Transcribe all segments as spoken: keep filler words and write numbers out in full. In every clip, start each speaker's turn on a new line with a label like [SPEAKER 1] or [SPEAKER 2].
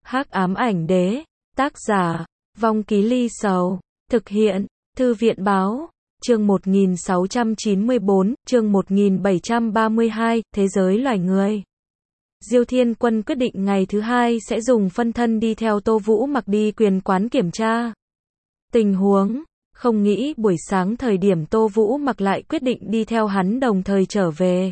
[SPEAKER 1] Hắc ám ảnh đế, tác giả, Vong Ký Ly Sầu, thực hiện, Thư viện báo, chương một nghìn sáu trăm chín mươi bốn, chương một nghìn bảy trăm ba mươi hai, Thế giới loài người. Diêu Thiên Quân quyết định ngày thứ hai sẽ dùng phân thân đi theo Tô Vũ Mặc đi quyền quán kiểm tra tình huống, không nghĩ buổi sáng thời điểm Tô Vũ Mặc lại quyết định đi theo hắn đồng thời trở về.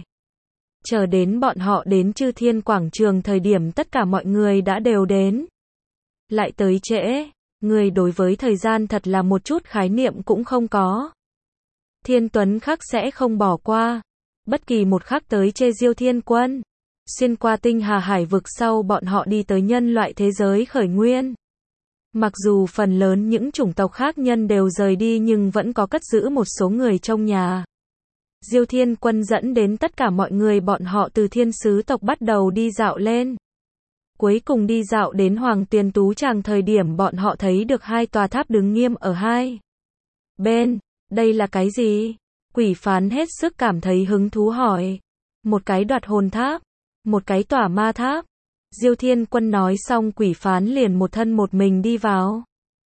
[SPEAKER 1] Chờ đến bọn họ đến Chư Thiên Quảng Trường thời điểm tất cả mọi người đã đều đến. Lại tới trễ, người đối với thời gian thật là một chút khái niệm cũng không có. Thiên Tuấn Khắc sẽ không bỏ qua bất kỳ một khắc tới chê Diêu Thiên Quân. Xuyên qua tinh hà hải vực sau bọn họ đi tới nhân loại thế giới khởi nguyên. Mặc dù phần lớn những chủng tộc khác nhân đều rời đi nhưng vẫn có cất giữ một số người trong nhà. Diêu Thiên Quân dẫn đến tất cả mọi người bọn họ từ thiên sứ tộc bắt đầu đi dạo lên. Cuối cùng đi dạo đến Hoàng Tiền Tú Tràng thời điểm bọn họ thấy được hai tòa tháp đứng nghiêm ở hai bên. Đây là cái gì? Quỷ Phán hết sức cảm thấy hứng thú hỏi. Một cái đoạt hồn tháp, một cái tỏa ma tháp. Diêu Thiên Quân nói xong Quỷ Phán liền một thân một mình đi vào.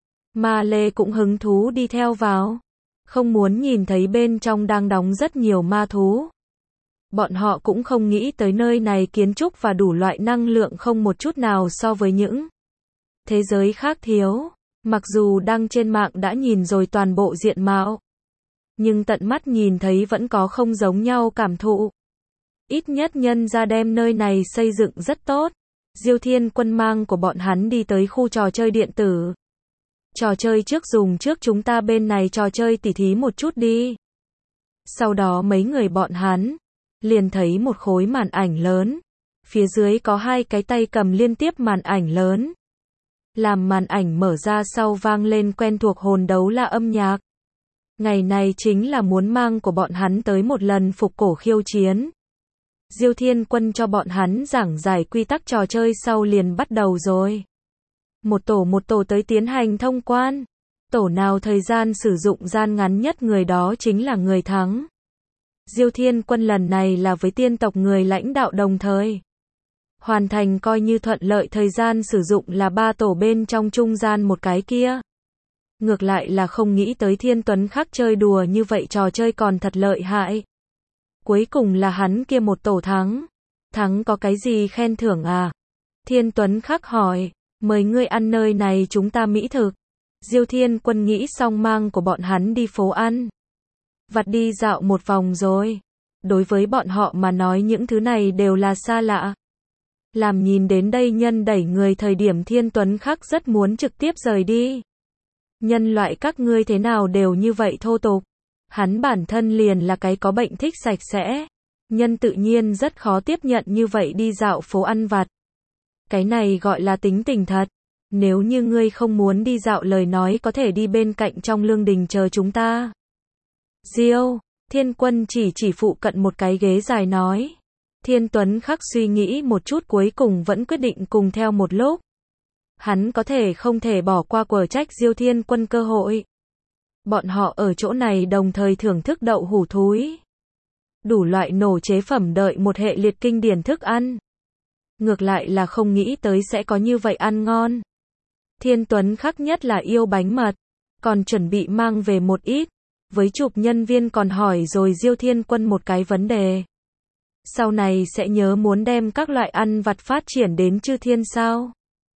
[SPEAKER 1] Ma Lê cũng hứng thú đi theo vào. Không muốn nhìn thấy bên trong đang đóng rất nhiều ma thú. Bọn họ cũng không nghĩ tới nơi này kiến trúc và đủ loại năng lượng không một chút nào so với những thế giới khác thiếu. Mặc dù đăng trên mạng đã nhìn rồi toàn bộ diện mạo, nhưng tận mắt nhìn thấy vẫn có không giống nhau cảm thụ. Ít nhất nhân ra đem nơi này xây dựng rất tốt. Diêu Thiên Quân mang của bọn hắn đi tới khu trò chơi điện tử. Trò chơi trước dùng trước chúng ta bên này trò chơi tỉ thí một chút đi. Sau đó mấy người bọn hắn liền thấy một khối màn ảnh lớn. Phía dưới có hai cái tay cầm liên tiếp màn ảnh lớn. Làm màn ảnh mở ra sau vang lên quen thuộc hồn đấu la âm nhạc. Ngày này chính là muốn mang của bọn hắn tới một lần phục cổ khiêu chiến. Diêu Thiên Quân cho bọn hắn giảng giải quy tắc trò chơi sau liền bắt đầu rồi. Một tổ một tổ tới tiến hành thông quan. Tổ nào thời gian sử dụng gian ngắn nhất người đó chính là người thắng. Diêu Thiên Quân lần này là với tiên tộc người lãnh đạo đồng thời. Hoàn thành coi như thuận lợi thời gian sử dụng là ba tổ bên trong trung gian một cái kia. Ngược lại là không nghĩ tới Thiên Tuấn Khắc chơi đùa như vậy trò chơi còn thật lợi hại. Cuối cùng là hắn kia một tổ thắng. Thắng có cái gì khen thưởng à? Thiên Tuấn Khắc hỏi, mời ngươi ăn nơi này chúng ta mỹ thực. Diêu Thiên Quân nghĩ xong mang của bọn hắn đi phố ăn vặt đi dạo một vòng rồi. Đối với bọn họ mà nói những thứ này đều là xa lạ. Làm nhìn đến đây nhân đẩy người thời điểm Thiên Tuấn Khắc rất muốn trực tiếp rời đi. Nhân loại các ngươi thế nào đều như vậy thô tục. Hắn bản thân liền là cái có bệnh thích sạch sẽ. Nhân tự nhiên rất khó tiếp nhận như vậy đi dạo phố ăn vặt. Cái này gọi là tính tình thật. Nếu như ngươi không muốn đi dạo lời nói có thể đi bên cạnh trong lương đình chờ chúng ta. Diêu Thiên Quân chỉ chỉ phụ cận một cái ghế dài nói. Thiên Tuấn Khắc suy nghĩ một chút cuối cùng vẫn quyết định cùng theo một lúc. Hắn có thể không thể bỏ qua quở trách Diêu Thiên Quân cơ hội. Bọn họ ở chỗ này đồng thời thưởng thức đậu hủ thúi. Đủ loại nổ chế phẩm đợi một hệ liệt kinh điển thức ăn. Ngược lại là không nghĩ tới sẽ có như vậy ăn ngon. Thiên Tuấn Khắc nhất là yêu bánh mật. Còn chuẩn bị mang về một ít. Với chụp nhân viên còn hỏi rồi Diêu Thiên Quân một cái vấn đề. Sau này sẽ nhớ muốn đem các loại ăn vặt phát triển đến Chư Thiên sao?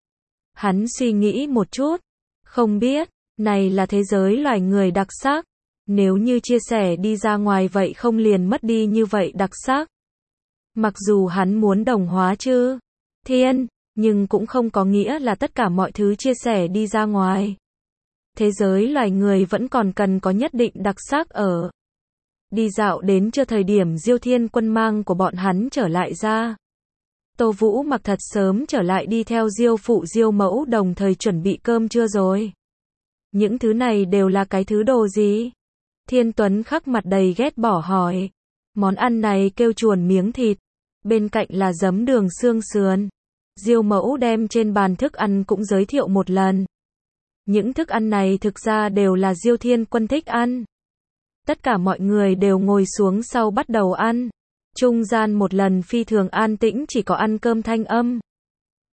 [SPEAKER 1] Hắn suy nghĩ một chút. Không biết, này là thế giới loài người đặc sắc. Nếu như chia sẻ đi ra ngoài vậy không liền mất đi như vậy đặc sắc. Mặc dù hắn muốn đồng hóa Chư Thiên, nhưng cũng không có nghĩa là tất cả mọi thứ chia sẻ đi ra ngoài. Thế giới loài người vẫn còn cần có nhất định đặc sắc ở. Đi dạo đến chưa thời điểm Diêu Thiên Quân mang của bọn hắn trở lại ra. Tô Vũ Mặc thật sớm trở lại đi theo Diêu phụ Diêu mẫu đồng thời chuẩn bị cơm trưa rồi. Những thứ này đều là cái thứ đồ gì? Thiên Tuấn Khắc mặt đầy ghét bỏ hỏi. Món ăn này kêu chuồn miếng thịt. Bên cạnh là giấm đường xương sườn. Diêu mẫu đem trên bàn thức ăn cũng giới thiệu một lần. Những thức ăn này thực ra đều là Diêu Thiên Quân thích ăn. Tất cả mọi người đều ngồi xuống sau bắt đầu ăn. Trung gian một lần phi thường an tĩnh chỉ có ăn cơm thanh âm.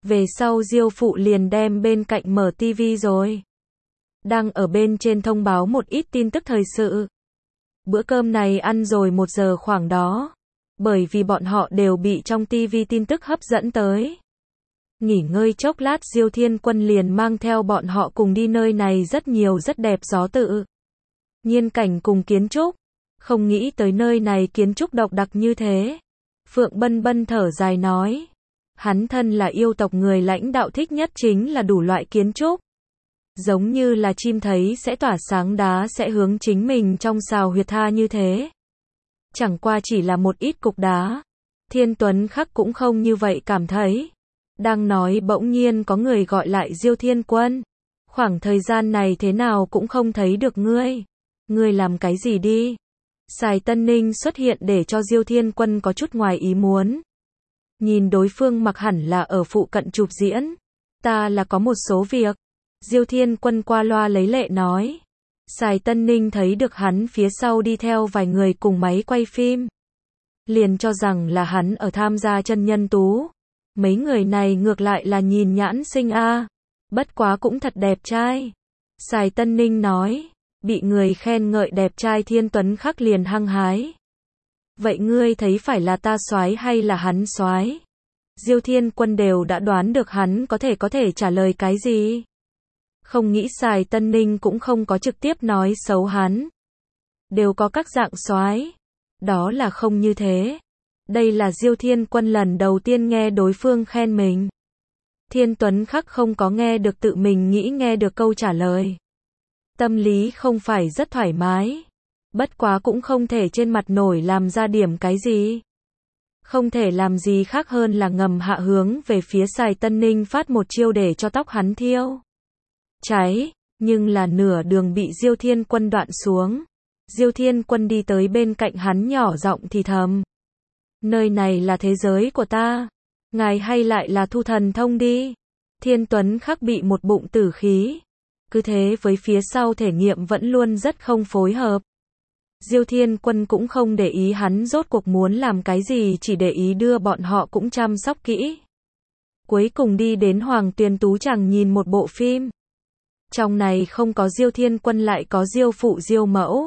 [SPEAKER 1] Về sau Diêu phụ liền đem bên cạnh mở tivi rồi. Đang ở bên trên thông báo một ít tin tức thời sự. Bữa cơm này ăn rồi một giờ khoảng đó. Bởi vì bọn họ đều bị trong tivi tin tức hấp dẫn tới. Nghỉ ngơi chốc lát Diêu Thiên Quân liền mang theo bọn họ cùng đi nơi này rất nhiều rất đẹp gió tự nhiên cảnh cùng kiến trúc. Không nghĩ tới nơi này kiến trúc độc đặc như thế. Phượng Bân Bân thở dài nói. Hắn thân là yêu tộc người lãnh đạo thích nhất chính là đủ loại kiến trúc. Giống như là chim thấy sẽ tỏa sáng đá sẽ hướng chính mình trong xào huyệt tha như thế. Chẳng qua chỉ là một ít cục đá. Thiên Tuấn Khắc cũng không như vậy cảm thấy. Đang nói bỗng nhiên có người gọi lại Diêu Thiên Quân. Khoảng thời gian này thế nào cũng không thấy được ngươi. Ngươi làm cái gì đi? Sài Tân Ninh xuất hiện để cho Diêu Thiên Quân có chút ngoài ý muốn. Nhìn đối phương mặc hẳn là ở phụ cận chụp diễn. Ta là có một số việc. Diêu Thiên Quân qua loa lấy lệ nói. Sài Tân Ninh thấy được hắn phía sau đi theo vài người cùng máy quay phim. Liền cho rằng là hắn ở tham gia chân nhân tú. Mấy người này ngược lại là nhìn nhãn sinh a, bất quá cũng thật đẹp trai. Sài Tân Ninh nói, bị người khen ngợi đẹp trai Thiên Tuấn Khắc liền hăng hái. Vậy ngươi thấy phải là ta soái hay là hắn soái? Diêu Thiên Quân đều đã đoán được hắn có thể có thể trả lời cái gì. Không nghĩ Sài Tân Ninh cũng không có trực tiếp nói xấu hắn. Đều có các dạng soái. Đó là không như thế. Đây là Diêu Thiên Quân lần đầu tiên nghe đối phương khen mình. Thiên Tuấn Khắc không có nghe được tự mình nghĩ nghe được câu trả lời. Tâm lý không phải rất thoải mái. Bất quá cũng không thể trên mặt nổi làm ra điểm cái gì. Không thể làm gì khác hơn là ngầm hạ hướng về phía Sài Tân Ninh phát một chiêu để cho tóc hắn thiêu cháy, nhưng là nửa đường bị Diêu Thiên Quân đoạn xuống. Diêu Thiên Quân đi tới bên cạnh hắn nhỏ giọng thì thầm. Nơi này là thế giới của ta. Ngài hay lại là thu thần thông đi. Thiên Tuấn Khắc bị một bụng tử khí. Cứ thế với phía sau thể nghiệm vẫn luôn rất không phối hợp. Diêu Thiên Quân cũng không để ý hắn rốt cuộc muốn làm cái gì, chỉ để ý đưa bọn họ cũng chăm sóc kỹ. Cuối cùng đi đến Hoàng Tuyền Tú Tràng nhìn một bộ phim. Trong này không có Diêu Thiên Quân lại có Diêu phụ Diêu mẫu.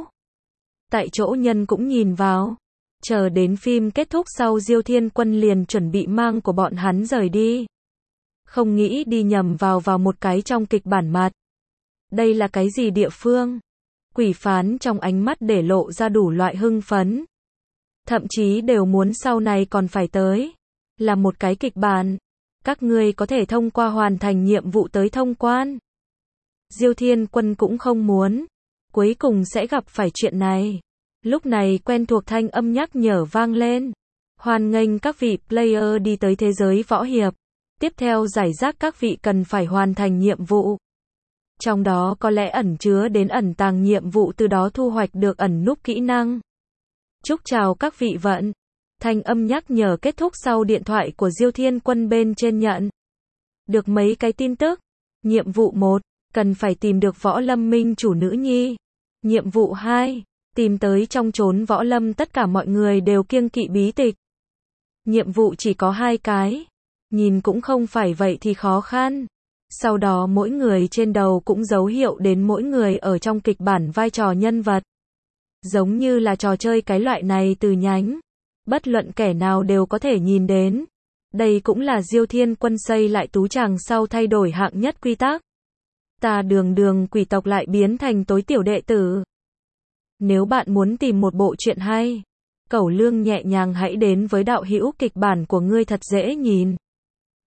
[SPEAKER 1] Tại chỗ nhân cũng nhìn vào. Chờ đến phim kết thúc sau Diêu Thiên Quân liền chuẩn bị mang của bọn hắn rời đi. Không nghĩ đi nhầm vào vào một cái trong kịch bản mặt. Đây là cái gì địa phương? Quỷ phán trong ánh mắt để lộ ra đủ loại hưng phấn. Thậm chí đều muốn sau này còn phải tới. Là một cái kịch bản. Các ngươi có thể thông qua hoàn thành nhiệm vụ tới thông quan. Diêu Thiên Quân cũng không muốn. Cuối cùng sẽ gặp phải chuyện này. Lúc này quen thuộc thanh âm nhắc nhở vang lên. Hoan nghênh các vị player đi tới thế giới võ hiệp. Tiếp theo giải rác các vị cần phải hoàn thành nhiệm vụ. Trong đó có lẽ ẩn chứa đến ẩn tàng nhiệm vụ, từ đó thu hoạch được ẩn núp kỹ năng. Chúc chào các vị vận. Thanh âm nhắc nhở kết thúc sau điện thoại của Diêu Thiên Quân bên trên nhận được mấy cái tin tức. Nhiệm vụ một, cần phải tìm được Võ Lâm Minh chủ nữ nhi. Nhiệm vụ hai, tìm tới trong chốn võ lâm tất cả mọi người đều kiêng kỵ bí tịch. Nhiệm vụ chỉ có hai cái. Nhìn cũng không phải vậy thì khó khăn. Sau đó mỗi người trên đầu cũng dấu hiệu đến mỗi người ở trong kịch bản vai trò nhân vật. Giống như là trò chơi cái loại này từ nhánh. Bất luận kẻ nào đều có thể nhìn đến. Đây cũng là Diêu Thiên Quân xây lại Tú Tràng sau thay đổi hạng nhất quy tắc. Ta đường đường quỷ tộc lại biến thành tối tiểu đệ tử. Nếu bạn muốn tìm một bộ truyện hay, Cẩu Lương nhẹ nhàng hãy đến với đạo hữu kịch bản của ngươi thật dễ nhìn.